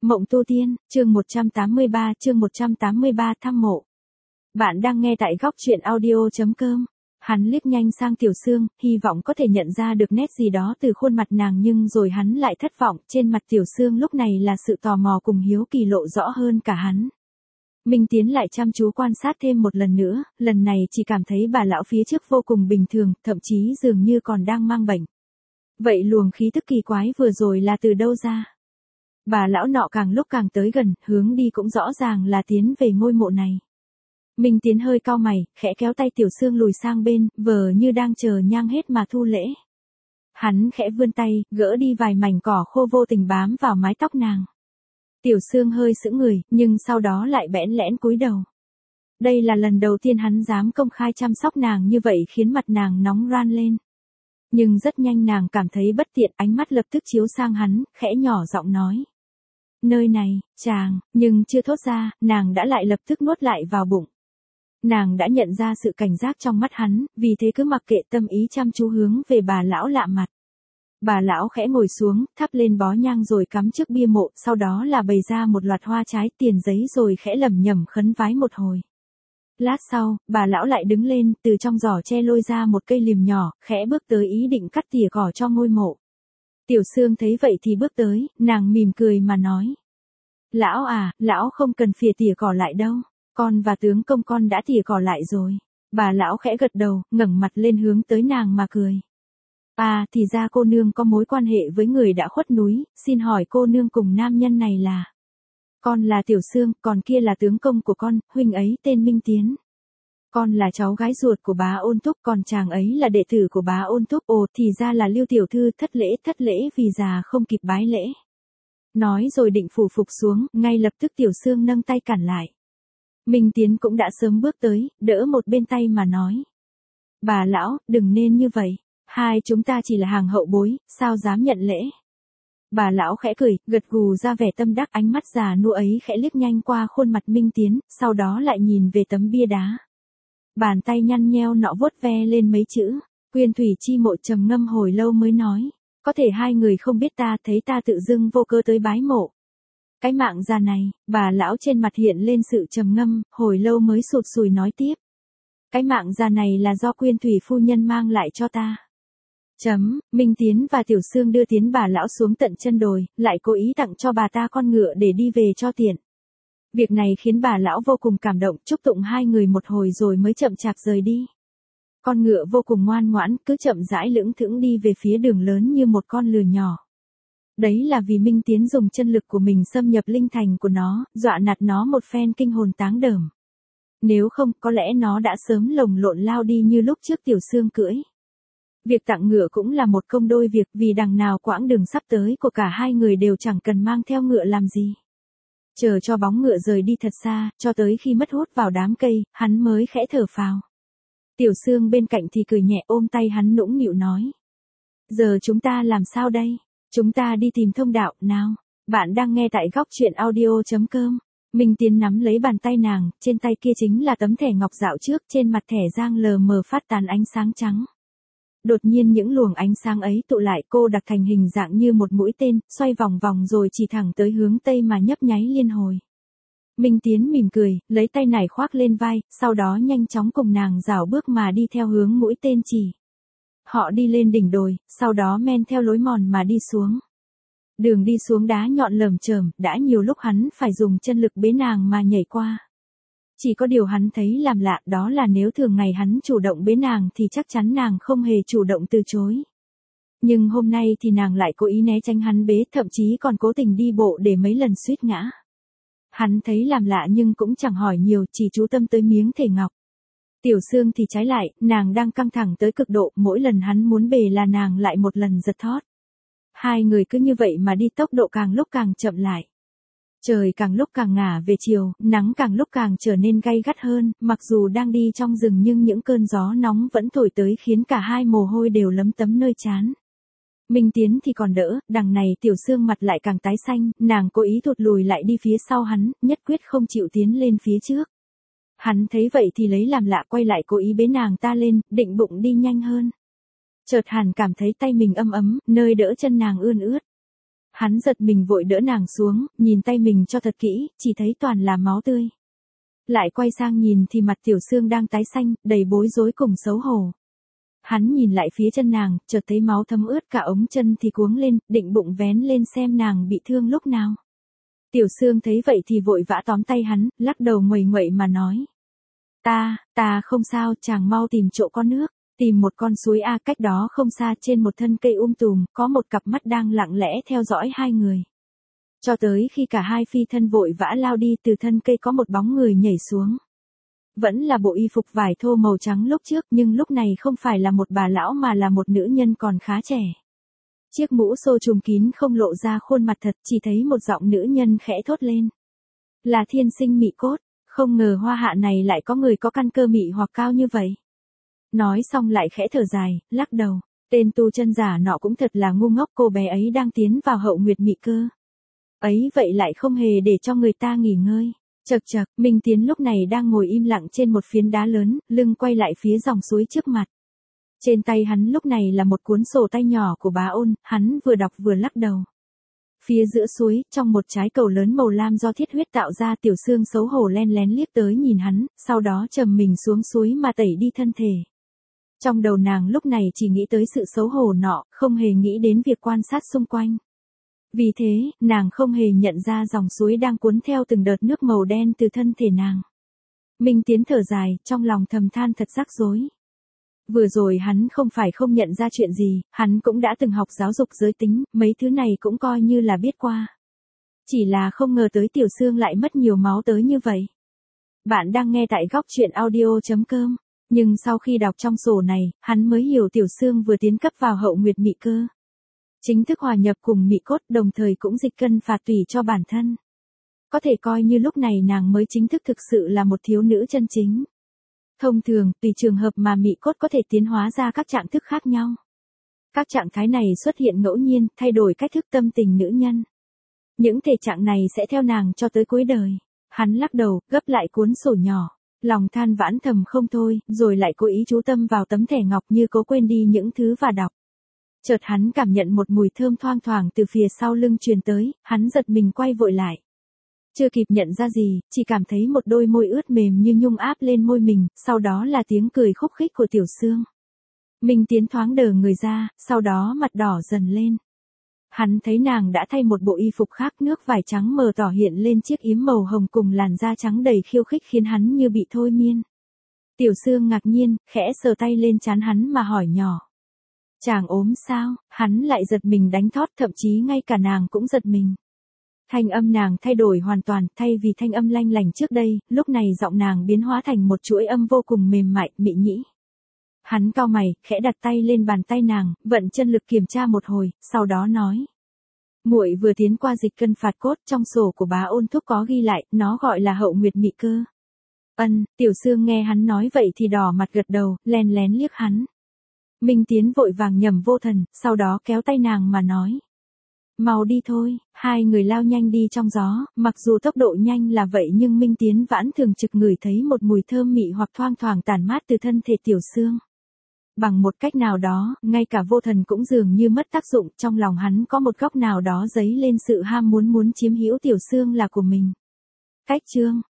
Mộng tu tiên, chương 183 thăm mộ. Bạn đang nghe tại góc truyện audio.com. Hắn liếc nhanh sang Tiểu Sương, hy vọng có thể nhận ra được nét gì đó từ khuôn mặt nàng, nhưng rồi hắn lại thất vọng, trên mặt Tiểu Sương lúc này là sự tò mò cùng hiếu kỳ lộ rõ hơn cả hắn. Minh Tiến lại chăm chú quan sát thêm một lần nữa, lần này chỉ cảm thấy bà lão phía trước vô cùng bình thường, thậm chí dường như còn đang mang bệnh. Vậy luồng khí tức kỳ quái vừa rồi là từ đâu ra? Bà lão nọ càng lúc càng tới gần, hướng đi cũng rõ ràng là tiến về ngôi mộ này. Minh Tiến hơi cau mày, khẽ kéo tay Tiểu Sương lùi sang bên, vờ như đang chờ nhang hết mà thu lễ. Hắn khẽ vươn tay, gỡ đi vài mảnh cỏ khô vô tình bám vào mái tóc nàng. Tiểu Sương hơi sững người, nhưng sau đó lại bẽn lẽn cúi đầu. Đây là lần đầu tiên hắn dám công khai chăm sóc nàng như vậy, khiến mặt nàng nóng ran lên. Nhưng rất nhanh nàng cảm thấy bất tiện, ánh mắt lập tức chiếu sang hắn, khẽ nhỏ giọng nói. Nơi này, chàng, nhưng chưa thốt ra, nàng đã lại lập tức nuốt lại vào bụng. Nàng đã nhận ra sự cảnh giác trong mắt hắn, vì thế cứ mặc kệ, tâm ý chăm chú hướng về bà lão lạ mặt. Bà lão khẽ ngồi xuống, thắp lên bó nhang rồi cắm trước bia mộ, sau đó là bày ra một loạt hoa trái, tiền giấy rồi khẽ lẩm nhẩm khấn vái một hồi. Lát sau, bà lão lại đứng lên, từ trong giỏ tre lôi ra một cây liềm nhỏ, khẽ bước tới ý định cắt tỉa cỏ cho ngôi mộ. Tiểu Sương thấy vậy thì bước tới, nàng mỉm cười mà nói. Lão à, lão không cần phìa tỉa cỏ lại đâu, con và tướng công con đã tỉa cỏ lại rồi. Bà lão khẽ gật đầu, ngẩng mặt lên hướng tới nàng mà cười. À, thì ra cô nương có mối quan hệ với người đã khuất núi, xin hỏi cô nương cùng nam nhân này là? Con là Tiểu Sương, còn kia là tướng công của con, huynh ấy tên Minh Tiến. Con là cháu gái ruột của bá Ôn Túc, còn chàng ấy là đệ tử của bá Ôn Túc. Ồ, thì ra là Lưu tiểu thư, thất lễ vì già không kịp bái lễ. Nói rồi định phủ phục xuống, ngay lập tức Tiểu Sương nâng tay cản lại. Minh Tiến cũng đã sớm bước tới, đỡ một bên tay mà nói. Bà lão, đừng nên như vậy, hai chúng ta chỉ là hàng hậu bối, sao dám nhận lễ. Bà lão khẽ cười, gật gù ra vẻ tâm đắc, ánh mắt già nua ấy khẽ liếc nhanh qua khuôn mặt Minh Tiến, sau đó lại nhìn về tấm bia đá. Bàn tay nhăn nheo nọ vuốt ve lên mấy chữ, Quyên Thủy Chi Mộ, trầm ngâm hồi lâu mới nói. Có thể hai người không biết ta, thấy ta tự dưng vô cớ tới bái mộ. Cái mạng già này, bà lão trên mặt hiện lên sự trầm ngâm, hồi lâu mới sụt sùi nói tiếp. Cái mạng già này là do Quyên Thủy phu nhân mang lại cho ta. Minh Tiến và Tiểu Sương đưa tiến bà lão xuống tận chân đồi, lại cố ý tặng cho bà ta con ngựa để đi về cho tiện. Việc này khiến bà lão vô cùng cảm động, chúc tụng hai người một hồi rồi mới chậm chạp rời đi. Con ngựa vô cùng ngoan ngoãn, cứ chậm rãi lững thững đi về phía đường lớn như một con lừa nhỏ. Đấy là vì Minh Tiến dùng chân lực của mình xâm nhập linh thành của nó, dọa nạt nó một phen kinh hồn táng đờm. Nếu không, có lẽ nó đã sớm lồng lộn lao đi như lúc trước Tiểu Sương cưỡi. Việc tặng ngựa cũng là một công đôi việc, vì đằng nào quãng đường sắp tới của cả hai người đều chẳng cần mang theo ngựa làm gì. Chờ cho bóng ngựa rời đi thật xa, cho tới khi mất hút vào đám cây, hắn mới khẽ thở phào. Tiểu Sương bên cạnh thì cười nhẹ, ôm tay hắn nũng nịu nói. Giờ chúng ta làm sao đây? Chúng ta đi tìm thông đạo, nào. Bạn đang nghe tại góc truyện audio.com. Minh Tiến nắm lấy bàn tay nàng, trên tay kia chính là tấm thẻ ngọc dạo trước, trên mặt thẻ giang lờ mờ phát tán ánh sáng trắng. Đột nhiên những luồng ánh sáng ấy tụ lại, cô đặc thành hình dạng như một mũi tên, xoay vòng vòng rồi chỉ thẳng tới hướng tây mà nhấp nháy liên hồi. Minh Tiến mỉm cười, lấy tay nải khoác lên vai, sau đó nhanh chóng cùng nàng rảo bước mà đi theo hướng mũi tên chỉ. Họ đi lên đỉnh đồi, sau đó men theo lối mòn mà đi xuống. Đường đi xuống đá nhọn lởm chởm, đã nhiều lúc hắn phải dùng chân lực bế nàng mà nhảy qua. Chỉ có điều hắn thấy làm lạ, đó là nếu thường ngày hắn chủ động bế nàng thì chắc chắn nàng không hề chủ động từ chối. Nhưng hôm nay thì nàng lại cố ý né tránh hắn bế, thậm chí còn cố tình đi bộ để mấy lần suýt ngã. Hắn thấy làm lạ nhưng cũng chẳng hỏi nhiều, chỉ chú tâm tới miếng thể ngọc. Tiểu Sương thì trái lại, nàng đang căng thẳng tới cực độ, mỗi lần hắn muốn bề là nàng lại một lần giật thót. Hai người cứ như vậy mà đi, tốc độ càng lúc càng chậm lại. Trời càng lúc càng ngả về chiều, nắng càng lúc càng trở nên gay gắt hơn, mặc dù đang đi trong rừng nhưng những cơn gió nóng vẫn thổi tới khiến cả hai mồ hôi đều lấm tấm nơi trán. Minh Tiến thì còn đỡ, đằng này Tiểu Sương mặt lại càng tái xanh, nàng cố ý thụt lùi lại đi phía sau hắn, nhất quyết không chịu tiến lên phía trước. Hắn thấy vậy thì lấy làm lạ, quay lại cố ý bế nàng ta lên, định bụng đi nhanh hơn. Chợt hắn cảm thấy tay mình ấm ấm, nơi đỡ chân nàng ươn ướt. Hắn giật mình vội đỡ nàng xuống, nhìn tay mình cho thật kỹ, chỉ thấy toàn là máu tươi. Lại quay sang nhìn thì mặt Tiểu Sương đang tái xanh, đầy bối rối cùng xấu hổ. Hắn nhìn lại phía chân nàng, chợt thấy máu thấm ướt cả ống chân thì cuống lên, định bụng vén lên xem nàng bị thương lúc nào. Tiểu Sương thấy vậy thì vội vã tóm tay hắn, lắc đầu nguầy nguậy mà nói. Ta không sao, chàng mau tìm chỗ có nước, tìm một con suối cách đó không xa trên một thân cây tùm, có một cặp mắt đang lặng lẽ theo dõi hai người. Cho tới khi cả hai phi thân vội vã lao đi từ thân cây có một bóng người nhảy xuống. Vẫn là bộ y phục vải thô màu trắng lúc trước nhưng lúc này không phải là một bà lão mà là một nữ nhân còn khá trẻ. Chiếc mũ xô trùm kín không lộ ra khuôn mặt thật, chỉ thấy một giọng nữ nhân khẽ thốt lên. Là thiên sinh mị cốt, không ngờ hoa hạ này lại có người có căn cơ mị hoặc cao như vậy. Nói xong lại khẽ thở dài, lắc đầu, tên tu chân giả nọ cũng thật là ngu ngốc, cô bé ấy đang tiến vào hậu nguyệt mị cơ. Ấy vậy lại không hề để cho người ta nghỉ ngơi. Chậc chậc, Minh Tiến lúc này đang ngồi im lặng trên một phiến đá lớn, lưng quay lại phía dòng suối trước mặt. Trên tay hắn lúc này là một cuốn sổ tay nhỏ của bá Ôn, hắn vừa đọc vừa lắc đầu. Phía giữa suối, trong một trái cầu lớn màu lam do thiết huyết tạo ra, Tiểu Sương xấu hổ len lén liếc tới nhìn hắn, sau đó trầm mình xuống suối mà tẩy đi thân thể. Trong đầu nàng lúc này chỉ nghĩ tới sự xấu hổ nọ, không hề nghĩ đến việc quan sát xung quanh. Vì thế, nàng không hề nhận ra dòng suối đang cuốn theo từng đợt nước màu đen từ thân thể nàng. Minh Tiến thở dài, trong lòng thầm than thật rắc rối. Vừa rồi hắn không phải không nhận ra chuyện gì, hắn cũng đã từng học giáo dục giới tính, mấy thứ này cũng coi như là biết qua. Chỉ là không ngờ tới Tiểu Sương lại mất nhiều máu tới như vậy. Bạn đang nghe tại góc truyện audio.com, nhưng sau khi đọc trong sổ này, hắn mới hiểu Tiểu Sương vừa tiến cấp vào hậu nguyệt mị cơ. Chính thức hòa nhập cùng mị cốt, đồng thời cũng dịch cân phạt tủy cho bản thân. Có thể coi như lúc này nàng mới chính thức thực sự là một thiếu nữ chân chính. Thông thường, tùy trường hợp mà mị cốt có thể tiến hóa ra các trạng thức khác nhau. Các trạng thái này xuất hiện ngẫu nhiên, thay đổi cách thức tâm tình nữ nhân. Những thể trạng này sẽ theo nàng cho tới cuối đời. Hắn lắc đầu, gấp lại cuốn sổ nhỏ, lòng than vãn thầm không thôi, rồi lại cố ý chú tâm vào tấm thẻ ngọc như cố quên đi những thứ và đọc. Chợt hắn cảm nhận một mùi thơm thoang thoảng từ phía sau lưng truyền tới, hắn giật mình quay vội lại. Chưa kịp nhận ra gì, chỉ cảm thấy một đôi môi ướt mềm như nhung áp lên môi mình, sau đó là tiếng cười khúc khích của Tiểu Sương. Minh Tiến thoáng đờ người ra, sau đó mặt đỏ dần lên. Hắn thấy nàng đã thay một bộ y phục khác, nước vải trắng mờ tỏ hiện lên chiếc yếm màu hồng cùng làn da trắng đầy khiêu khích khiến hắn như bị thôi miên. Tiểu Sương ngạc nhiên, khẽ sờ tay lên trán hắn mà hỏi nhỏ. Chàng ốm sao? Hắn lại giật mình đánh thót, thậm chí ngay cả nàng cũng giật mình. Thanh âm nàng thay đổi hoàn toàn, thay vì thanh âm lanh lành trước đây, lúc này giọng nàng biến hóa thành một chuỗi âm vô cùng mềm mại, mị nhĩ. Hắn cau mày, khẽ đặt tay lên bàn tay nàng, vận chân lực kiểm tra một hồi, sau đó nói. Muội vừa tiến qua dịch cân phạt cốt, trong sổ của bá Ôn thuốc có ghi lại, nó gọi là hậu nguyệt mị cơ. Tiểu Sương nghe hắn nói vậy thì đỏ mặt gật đầu, len lén liếc hắn. Minh Tiến vội vàng nhầm vô thần, sau đó kéo tay nàng mà nói. Mau đi thôi, hai người lao nhanh đi trong gió, mặc dù tốc độ nhanh là vậy nhưng Minh Tiến vẫn thường trực ngửi thấy một mùi thơm mị hoặc thoang thoảng tản mát từ thân thể Tiểu Sương. Bằng một cách nào đó, ngay cả vô thần cũng dường như mất tác dụng, trong lòng hắn có một góc nào đó dấy lên sự ham muốn chiếm hữu Tiểu Sương là của mình. Cách chương